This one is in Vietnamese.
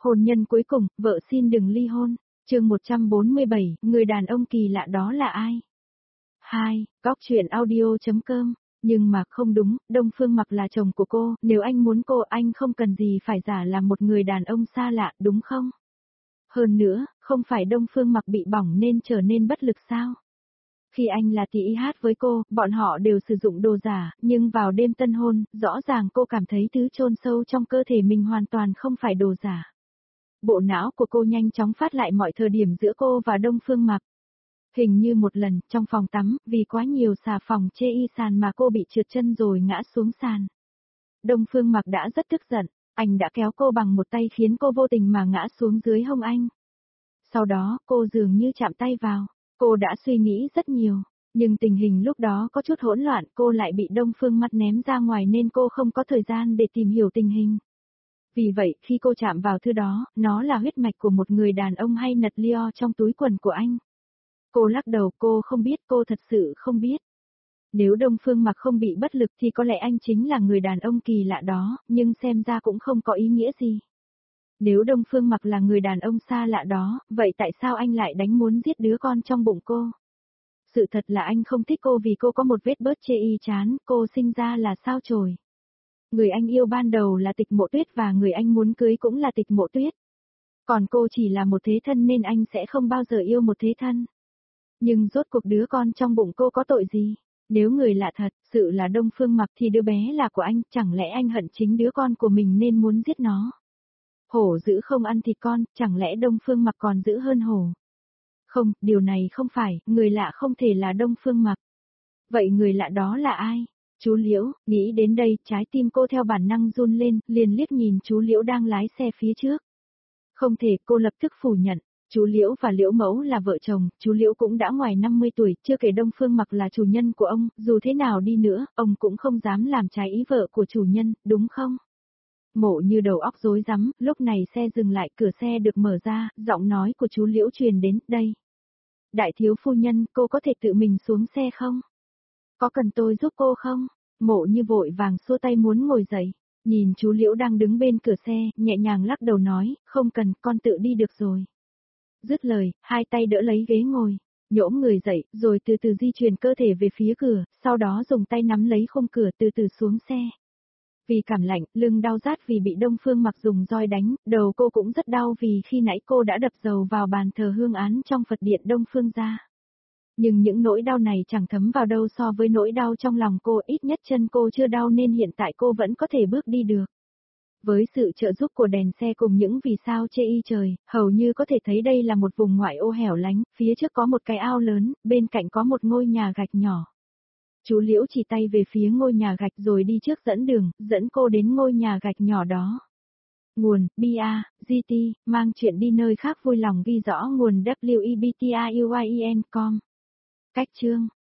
Hôn nhân cuối cùng, vợ xin đừng ly hôn. Chương 147, người đàn ông kỳ lạ đó là ai? 2. Góc truyện audio.com. Nhưng mà không đúng, Đông Phương Mặc là chồng của cô, nếu anh muốn cô anh không cần gì phải giả làm một người đàn ông xa lạ, đúng không? Hơn nữa, không phải Đông Phương Mặc bị bỏng nên trở nên bất lực sao? Khi anh là tỷ y hát với cô, bọn họ đều sử dụng đồ giả, nhưng vào đêm tân hôn, rõ ràng cô cảm thấy thứ chôn sâu trong cơ thể mình hoàn toàn không phải đồ giả. Bộ não của cô nhanh chóng phát lại mọi thời điểm giữa cô và Đông Phương Mặc. Hình như một lần, trong phòng tắm, vì quá nhiều xà phòng chê y sàn mà cô bị trượt chân rồi ngã xuống sàn. Đông Phương Mặc đã rất tức giận, anh đã kéo cô bằng một tay khiến cô vô tình mà ngã xuống dưới hông anh. Sau đó, cô dường như chạm tay vào, cô đã suy nghĩ rất nhiều, nhưng tình hình lúc đó có chút hỗn loạn, cô lại bị Đông Phương Mặc ném ra ngoài nên cô không có thời gian để tìm hiểu tình hình. Vì vậy, khi cô chạm vào thứ đó, nó là huyết mạch của một người đàn ông hay nật lio trong túi quần của anh. Cô lắc đầu, cô không biết, cô thật sự không biết. Nếu Đông Phương Mặc không bị bất lực thì có lẽ anh chính là người đàn ông kỳ lạ đó, nhưng xem ra cũng không có ý nghĩa gì. Nếu Đông Phương Mặc là người đàn ông xa lạ đó, vậy tại sao anh lại đánh muốn giết đứa con trong bụng cô? Sự thật là anh không thích cô vì cô có một vết bớt chê y chán, cô sinh ra là sao chổi. Người anh yêu ban đầu là Tịch Mộ Tuyết và người anh muốn cưới cũng là Tịch Mộ Tuyết. Còn cô chỉ là một thế thân nên anh sẽ không bao giờ yêu một thế thân. Nhưng rốt cuộc đứa con trong bụng cô có tội gì? Nếu người lạ thật, sự là Đông Phương Mặc thì đứa bé là của anh, chẳng lẽ anh hận chính đứa con của mình nên muốn giết nó? Hổ dữ không ăn thịt con, chẳng lẽ Đông Phương Mặc còn dữ hơn hổ? Không, điều này không phải, người lạ không thể là Đông Phương Mặc. Vậy người lạ đó là ai? Chú Liễu, nghĩ đến đây, trái tim cô theo bản năng run lên, liền liếc nhìn chú Liễu đang lái xe phía trước. Không thể, cô lập tức phủ nhận. Chú Liễu và Liễu Mẫu là vợ chồng, chú Liễu cũng đã ngoài 50 tuổi, chưa kể Đông Phương Mặc là chủ nhân của ông, dù thế nào đi nữa, ông cũng không dám làm trái ý vợ của chủ nhân, đúng không? Mộ như đầu óc rối rắm, lúc này xe dừng lại, cửa xe được mở ra, giọng nói của chú Liễu truyền đến, đây. Đại thiếu phu nhân, cô có thể tự mình xuống xe không? Có cần tôi giúp cô không? Mộ như vội vàng xua tay muốn ngồi dậy. Nhìn chú Liễu đang đứng bên cửa xe, nhẹ nhàng lắc đầu nói, không cần, con tự đi được rồi. Dứt lời, hai tay đỡ lấy ghế ngồi, nhổm người dậy, rồi từ từ di chuyển cơ thể về phía cửa, sau đó dùng tay nắm lấy khung cửa từ từ xuống xe. Vì cảm lạnh, lưng đau rát vì bị Đông Phương Mặc dùng roi đánh, đầu cô cũng rất đau vì khi nãy cô đã đập dầu vào bàn thờ hương án trong Phật điện Đông Phương gia. Nhưng những nỗi đau này chẳng thấm vào đâu so với nỗi đau trong lòng cô, ít nhất chân cô chưa đau nên hiện tại cô vẫn có thể bước đi được. Với sự trợ giúp của đèn xe cùng những vì sao chê y trời, hầu như có thể thấy đây là một vùng ngoại ô hẻo lánh, phía trước có một cái ao lớn, bên cạnh có một ngôi nhà gạch nhỏ. Chú Liễu chỉ tay về phía ngôi nhà gạch rồi đi trước dẫn đường, dẫn cô đến ngôi nhà gạch nhỏ đó. Nguồn, BA.GT, mang chuyện đi nơi khác vui lòng ghi rõ nguồn WEBTIUIEN.com. Cách chương